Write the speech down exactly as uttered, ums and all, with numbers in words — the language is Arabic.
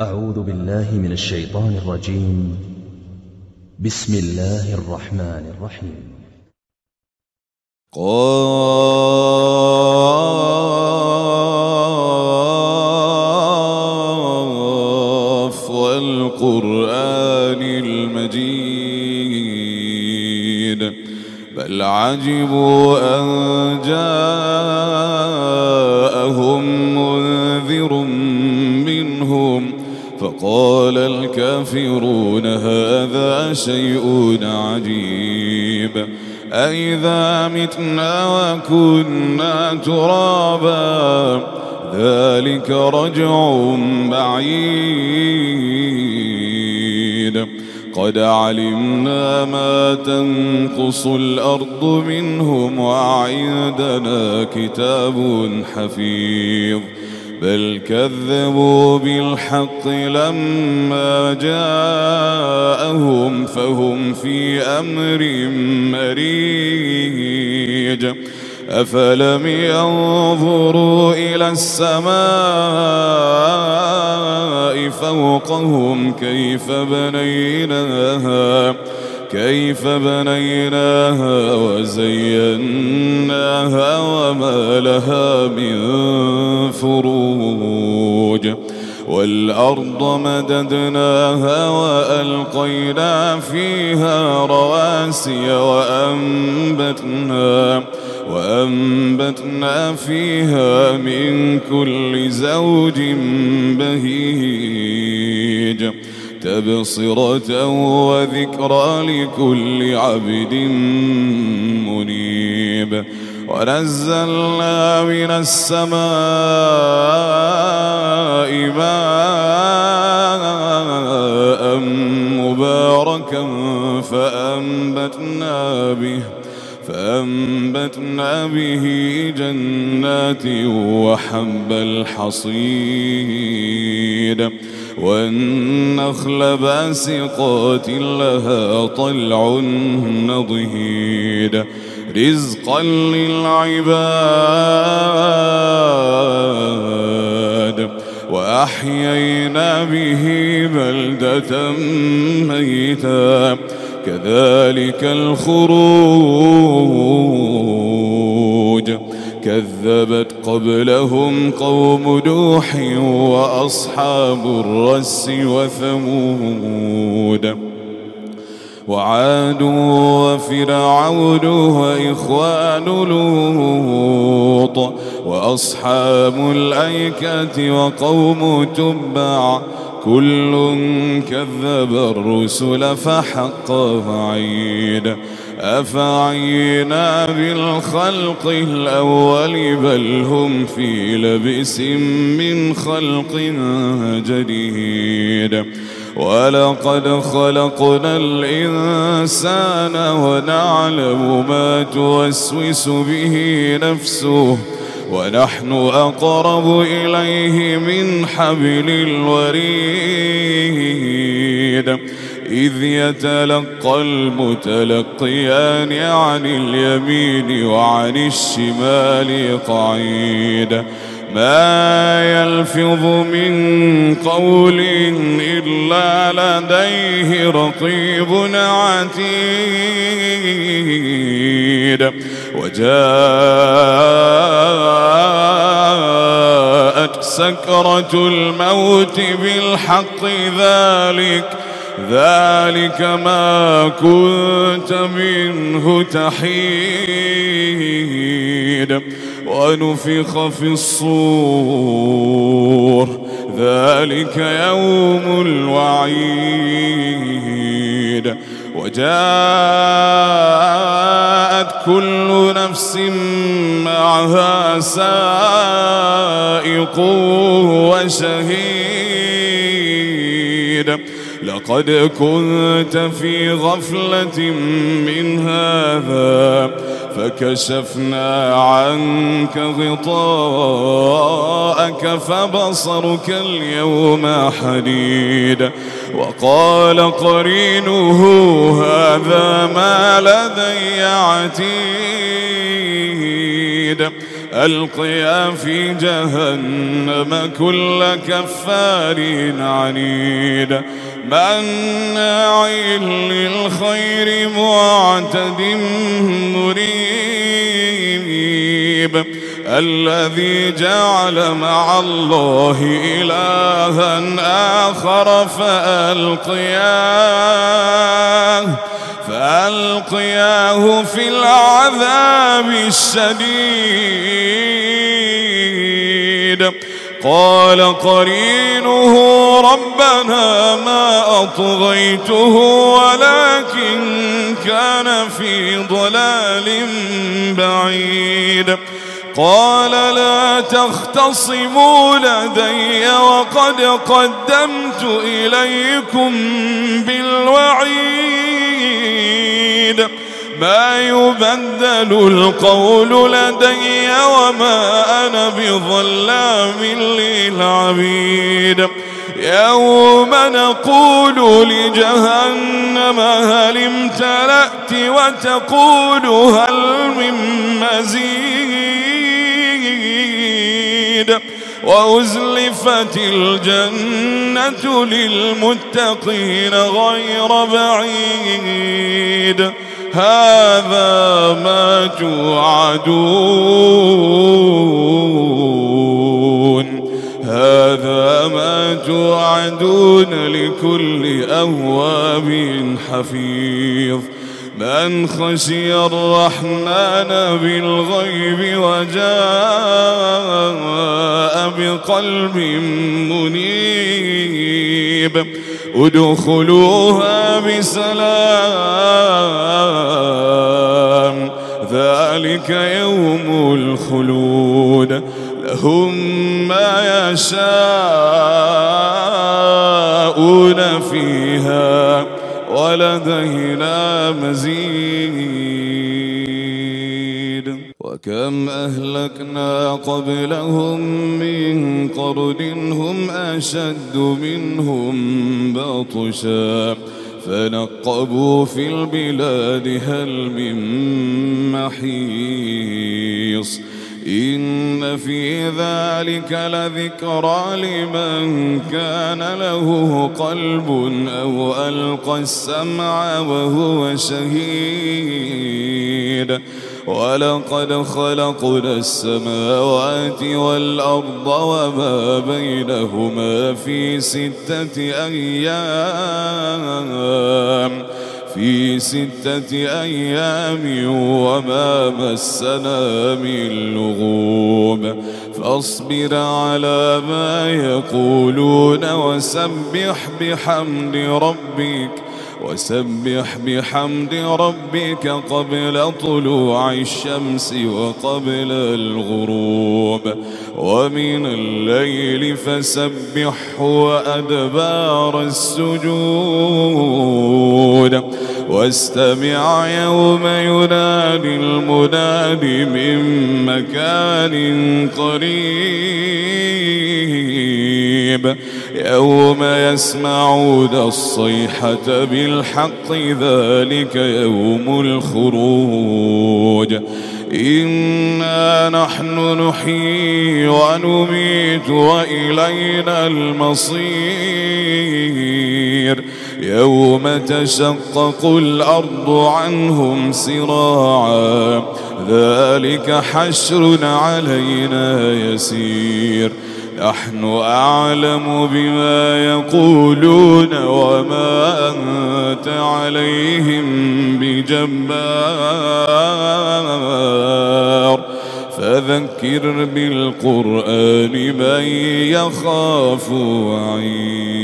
أعوذ بالله من الشيطان الرجيم. بسم الله الرحمن الرحيم. قاف والقرآن المجيد بل عجبوا أن جاءهم منذر منهم فقال الكافرون هذا شيء عجيب أإذا متنا وكنا ترابا ذلك رجع بعيد قد علمنا ما تنقص الأرض منهم وعندنا كتاب حفيظ بل كذبوا بالحق لما جاءهم فهم في أمر مريج أفلم ينظروا إلى السماء فوقهم كيف بنيناها كيف بنيناها وزيناها وما لها من فروج والأرض مددناها وألقينا فيها رواسي وأنبتنا وأنبتنا فيها من كل زوج بهيج تبصرة وذكرى لكل عبد منيب ونزلنا من السماء ماء مباركا فأنبتنا به فأنبتنا به جنات وحب الحصيد والنخل باسقات لها طلع نضيد رزقا للعباد وأحيينا به بلدة ميتا كذلك الخروج كذبت قبلهم قوم نوح وأصحاب الرس وثمود وعاد وفرعون وإخوان لوط وأصحاب الأيكة وقوم تبع كل كذب الرسل فحق وعيد أفعينا بالخلق الأول بل هم في لبس من خلق جديد ولقد خلقنا الإنسان ونعلم ما توسوس به نفسه ونحن أقرب إليه من حبل الوريد إذ يتلقى المتلقيان عن اليمين وعن الشمال قعيد ما يلفظ من قول إلا لديه رقيب عتيد وجاءت سكرة الموت بالحق ذلك ذلك ما كنت منه تحيد ونفخ في الصور ذلك يوم الوعيد وجاءت كل نفس معها سائق وشهيد لقد كنت في غفلة من هذا فكشفنا عنك غطاءك فبصرك اليوم حديد وقال قرينه هذا ما لدي عتيد ألقيا في جهنم كل كفار عنيد مناع للخير معتد مريب الذي جعل مع الله إلها آخر فألقياه فألقياه في العذاب الشديد قال قرينه ربنا ما أطغيته ولكن كان في ضلال بعيد قال لا تختصموا لدي وقد قدمت إليكم بالوعيد ما يبدل القول لدي وما أنا بظلام للعبيد يوم نقول لجهنم هل امتلأت وتقول هل من مزيد وأزلفت الجنة للمتقين غير بعيد هذا ما توعدون هذا ما توعدون لكل أواب حفيظ من خشي الرحمن بالغيب وجاء بقلب منيب ادخلوها بسلام ذلك يوم الخلود لهم ما يشاءون فيها ولدينا مزيد وكم أهلكنا قبلهم من قرن هم أشد منهم بطشا فنقبوا في البلاد هل من محيص إن في ذلك لذكرى لمن كان له قلب أو ألقى السمع وهو شهيد ولقد خلقنا السماوات والأرض وما بينهما في ستة أيام في ستة أيام وما مسنا من لغوب فاصبر على ما يقولون وسبح بحمد ربك وسبح بحمد ربك قبل طلوع الشمس وقبل الغروب ومن الليل فسبحه وأدبار السجود واستمع يوم ينادي المناد من مكان قريب يوم يسمعون الصيحة بالحق ذلك يوم الخروج إنا نحن نحيي ونميت وإلينا المصير يوم تشقق الأرض عنهم سراعا ذلك حشر علينا يسير نحن أعلم بما يقولون وما أنت عليهم بجبار فذكر بالقرآن من يخاف وعيد